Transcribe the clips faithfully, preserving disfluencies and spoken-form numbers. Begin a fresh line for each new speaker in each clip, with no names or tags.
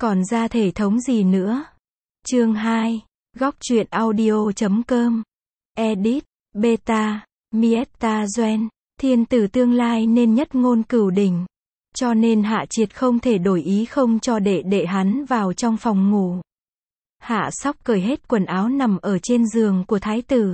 Còn ra thể thống gì nữa? Chương hai. Góc truyện audio chấm com. Edit. Beta. Mietta Duên. Thiên tử tương lai nên nhất ngôn cửu đỉnh. Cho nên Hạ Triệt không thể đổi ý không cho đệ đệ hắn vào trong phòng ngủ. Hạ Sóc cởi hết quần áo nằm ở trên giường của thái tử.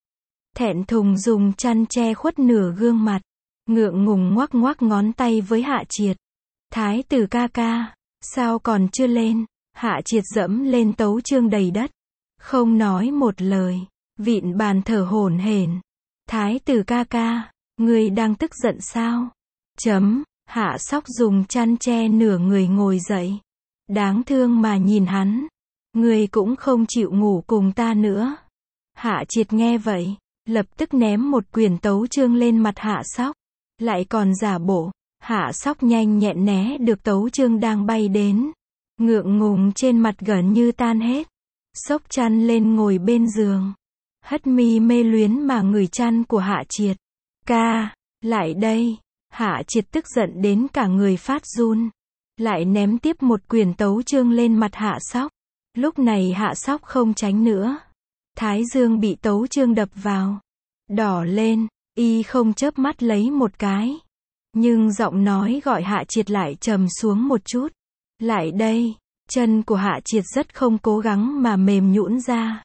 Thẹn thùng dùng chăn che khuất nửa gương mặt. Ngượng ngùng ngoắc ngoắc ngón tay với Hạ Triệt. Thái tử ca ca, sao còn chưa lên? Hạ Triệt dẫm lên tấu chương đầy đất. Không nói một lời, vịn bàn thở hổn hển. Thái tử ca ca, ngươi đang tức giận sao? Chấm, Hạ Sóc dùng chăn che nửa người ngồi dậy. Đáng thương mà nhìn hắn. Ngươi cũng không chịu ngủ cùng ta nữa. Hạ Triệt nghe vậy, lập tức ném một quyển tấu chương lên mặt Hạ Sóc. Lại còn giả bộ. Hạ Sóc nhanh nhẹn né được tấu chương đang bay đến. Ngượng ngùng trên mặt gần như tan hết. Xốc chăn lên ngồi bên giường. Hất mi mê luyến mà ngửi chăn của Hạ Triệt. Ca, lại đây. Hạ Triệt tức giận đến cả người phát run. Lại ném tiếp một quyển tấu chương lên mặt Hạ Sóc. Lúc này Hạ Sóc không tránh nữa. Thái dương bị tấu chương đập vào. Đỏ lên, y không chớp mắt lấy một cái. Nhưng giọng nói gọi Hạ Triệt lại trầm xuống một chút. Lại đây, chân của Hạ Triệt rất không cố gắng mà mềm nhũn ra.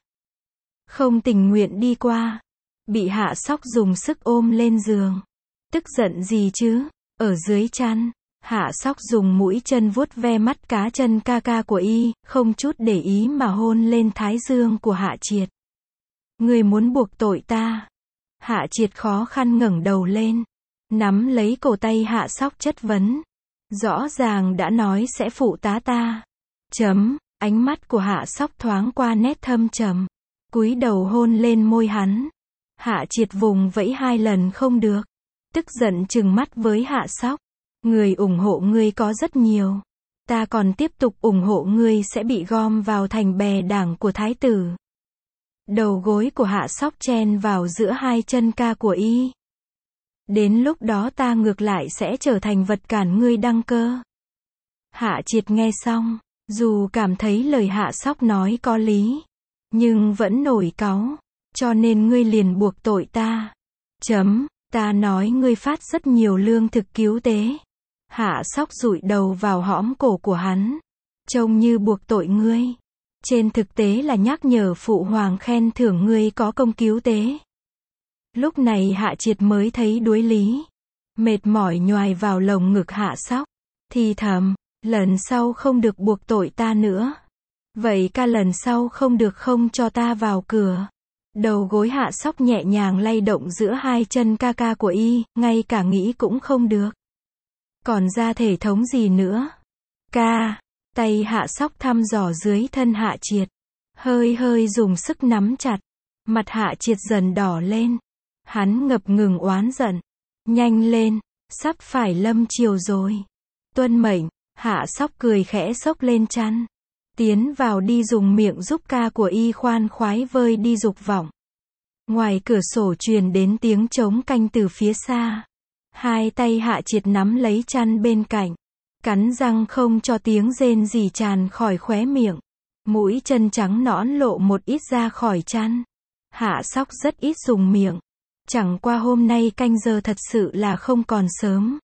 Không tình nguyện đi qua. Bị Hạ Sóc dùng sức ôm lên giường. Tức giận gì chứ? Ở dưới chăn, Hạ Sóc dùng mũi chân vuốt ve mắt cá chân ca ca của y, không chút để ý mà hôn lên thái dương của Hạ Triệt. Ngươi muốn buộc tội ta? Hạ Triệt khó khăn ngẩng đầu lên. Nắm lấy cổ tay Hạ Sóc chất vấn. Rõ ràng đã nói sẽ phụ tá ta. Chấm, ánh mắt của Hạ Sóc thoáng qua nét thâm trầm. Cúi đầu hôn lên môi hắn. Hạ Triệt vùng vẫy hai lần không được. Tức giận trừng mắt với Hạ Sóc. Người ủng hộ ngươi có rất nhiều. Ta còn tiếp tục ủng hộ ngươi sẽ bị gom vào thành bè đảng của thái tử. Đầu gối của Hạ Sóc chen vào giữa hai chân ca của y. Đến lúc đó ta ngược lại sẽ trở thành vật cản ngươi đăng cơ. Hạ Triệt nghe xong, dù cảm thấy lời Hạ Sóc nói có lý, nhưng vẫn nổi cáu. Cho nên ngươi liền buộc tội ta. Chấm, ta nói ngươi phát rất nhiều lương thực cứu tế. Hạ Sóc dụi đầu vào hõm cổ của hắn. Trông như buộc tội ngươi. Trên thực tế là nhắc nhở phụ hoàng khen thưởng ngươi có công cứu tế. Lúc này Hạ Triệt mới thấy đuối lý. Mệt mỏi nhoài vào lồng ngực Hạ Sóc. Thì thầm, lần sau không được buộc tội ta nữa. Vậy ca lần sau không được không cho ta vào cửa. Đầu gối Hạ Sóc nhẹ nhàng lay động giữa hai chân ca ca của y, ngay cả nghĩ cũng không được. Còn ra thể thống gì nữa? Ca, tay Hạ Sóc thăm dò dưới thân Hạ Triệt. Hơi hơi dùng sức nắm chặt. Mặt Hạ Triệt dần đỏ lên. Hắn ngập ngừng oán giận. Nhanh lên, sắp phải lâm chiều rồi. Tuân mệnh, Hạ Sóc cười khẽ xốc lên chăn. Tiến vào đi dùng miệng giúp ca của y khoan khoái vơi đi dục vọng. Ngoài cửa sổ truyền đến tiếng trống canh từ phía xa. Hai tay Hạ Triệt nắm lấy chăn bên cạnh. Cắn răng không cho tiếng rên rỉ tràn khỏi khóe miệng. Mũi chân trắng nõn lộ một ít ra khỏi chăn. Hạ Sóc rất ít dùng miệng. Chẳng qua hôm nay canh giờ thật sự là không còn sớm.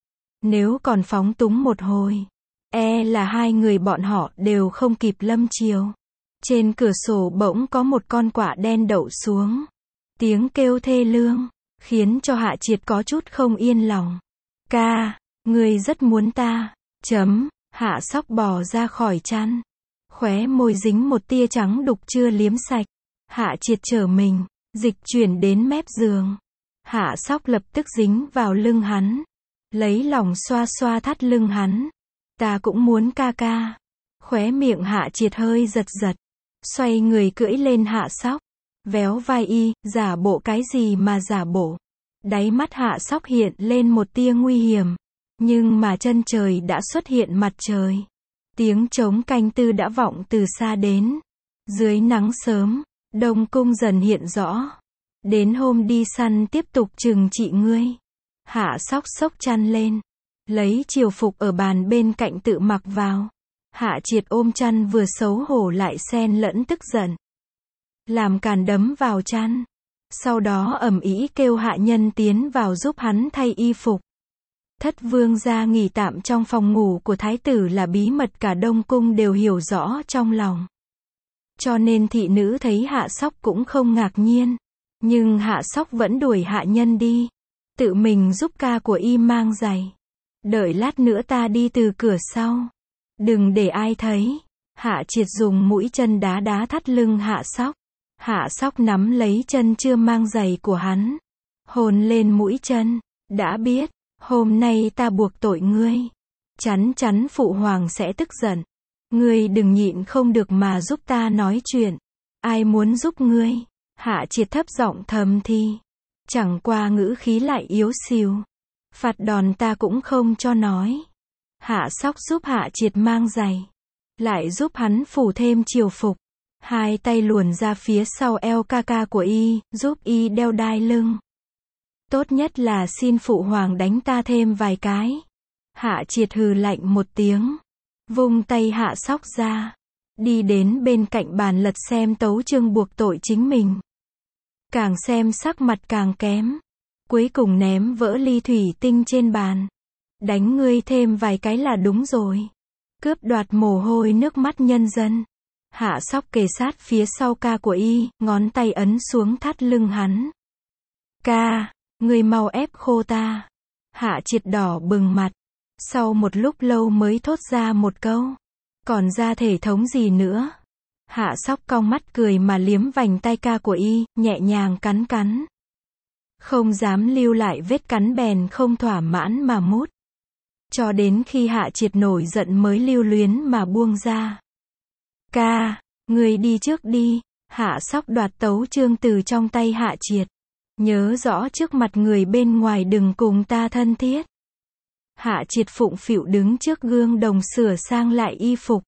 Nếu còn phóng túng một hồi, e là hai người bọn họ đều không kịp lâm chiều. Trên cửa sổ bỗng có một con quạ đen đậu xuống. Tiếng kêu thê lương, khiến cho Hạ Triệt có chút không yên lòng. Ca, ngươi rất muốn ta. Chấm, Hạ Sóc bò ra khỏi chăn. Khóe môi dính một tia trắng đục chưa liếm sạch. Hạ Triệt trở mình, dịch chuyển đến mép giường. Hạ Sóc lập tức dính vào lưng hắn. Lấy lòng xoa xoa thắt lưng hắn. Ta cũng muốn ca ca. Khóe miệng Hạ Triệt hơi giật giật. Xoay người cưỡi lên Hạ Sóc. Véo vai y, giả bộ cái gì mà giả bộ. Đáy mắt Hạ Sóc hiện lên một tia nguy hiểm. Nhưng mà chân trời đã xuất hiện mặt trời. Tiếng trống canh tư đã vọng từ xa đến. Dưới nắng sớm, Đông Cung dần hiện rõ. Đến hôm đi săn tiếp tục trừng trị ngươi. Hạ Sóc xốc chăn lên. Lấy triều phục ở bàn bên cạnh tự mặc vào. Hạ Triệt ôm chăn vừa xấu hổ lại xen lẫn tức giận. Làm càn đấm vào chăn. Sau đó ầm ĩ kêu hạ nhân tiến vào giúp hắn thay y phục. Thất vương gia nghỉ tạm trong phòng ngủ của thái tử là bí mật cả Đông Cung đều hiểu rõ trong lòng. Cho nên thị nữ thấy Hạ Sóc cũng không ngạc nhiên. Nhưng Hạ Sóc vẫn đuổi hạ nhân đi. Tự mình giúp ca của y mang giày. Đợi lát nữa ta đi từ cửa sau. Đừng để ai thấy. Hạ Triệt dùng mũi chân đá đá thắt lưng Hạ Sóc. Hạ Sóc nắm lấy chân chưa mang giày của hắn. Hôn lên mũi chân. Đã biết, hôm nay ta buộc tội ngươi. Chắn chắn phụ hoàng sẽ tức giận. Ngươi đừng nhịn không được mà giúp ta nói chuyện. Ai muốn giúp ngươi? Hạ Triệt thấp giọng thầm thì. Chẳng qua ngữ khí lại yếu xìu. Phạt đòn ta cũng không cho nói. Hạ Sóc giúp Hạ Triệt mang giày. Lại giúp hắn phủ thêm triều phục. Hai tay luồn ra phía sau eo ca ca của y, giúp y đeo đai lưng. Tốt nhất là xin phụ hoàng đánh ta thêm vài cái. Hạ Triệt hừ lạnh một tiếng. Vung tay Hạ Sóc ra. Đi đến bên cạnh bàn lật xem tấu chương buộc tội chính mình. Càng xem sắc mặt càng kém. Cuối cùng ném vỡ ly thủy tinh trên bàn. Đánh ngươi thêm vài cái là đúng rồi. Cướp đoạt mồ hôi nước mắt nhân dân. Hạ Sóc kề sát phía sau ca của y, ngón tay ấn xuống thắt lưng hắn. Ca, ngươi mau ép khô ta. Hạ Triệt đỏ bừng mặt. Sau một lúc lâu mới thốt ra một câu. Còn ra thể thống gì nữa? Hạ Sóc cong mắt cười mà liếm vành tay ca của y, nhẹ nhàng cắn cắn. Không dám lưu lại vết cắn bèn không thỏa mãn mà mút. Cho đến khi Hạ Triệt nổi giận mới lưu luyến mà buông ra. Ca, người đi trước đi. Hạ Sóc đoạt tấu chương từ trong tay Hạ Triệt. Nhớ rõ trước mặt người bên ngoài đừng cùng ta thân thiết. Hạ Triệt phụng phịu đứng trước gương đồng sửa sang lại y phục.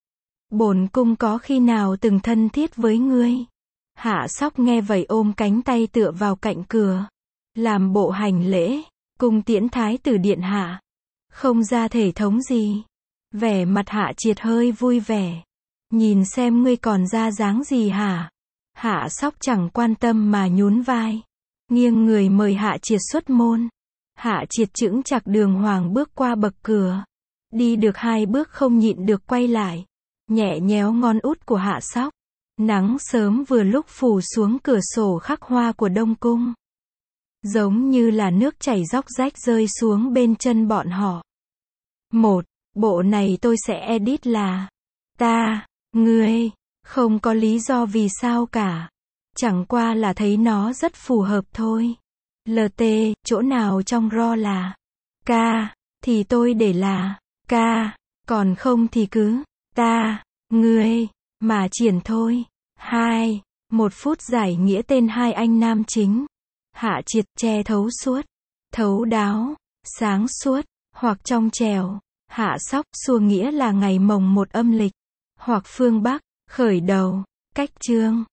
Bổn cung có khi nào từng thân thiết với ngươi? Hạ Sóc nghe vậy ôm cánh tay tựa vào cạnh cửa. Làm bộ hành lễ. Cung tiễn thái tử điện hạ. Không ra thể thống gì. Vẻ mặt Hạ Triệt hơi vui vẻ. Nhìn xem ngươi còn ra dáng gì hả? Hạ Sóc chẳng quan tâm mà nhún vai. Nghiêng người mời Hạ Triệt xuất môn. Hạ Triệt chững chạc đường hoàng bước qua bậc cửa. Đi được hai bước không nhịn được quay lại. Nhẹ nhéo ngón út của Hạ Sóc. Nắng sớm vừa lúc phủ xuống cửa sổ khắc hoa của Đông Cung. Giống như là nước chảy róc rách rơi xuống bên chân bọn họ. Một, bộ này tôi sẽ edit là ta, ngươi, không có lý do vì sao cả. Chẳng qua là thấy nó rất phù hợp thôi. lờ tê, chỗ nào trong ro là ca, thì tôi để là ca, còn không thì cứ ta, ngươi, mà triển thôi. Hai, một phút giải nghĩa tên hai anh nam chính. Hạ Triệt, che thấu suốt, thấu đáo, sáng suốt, hoặc trong trèo. Hạ Sóc, xua nghĩa là ngày mồng một âm lịch, hoặc phương Bắc, khởi đầu, cách chương.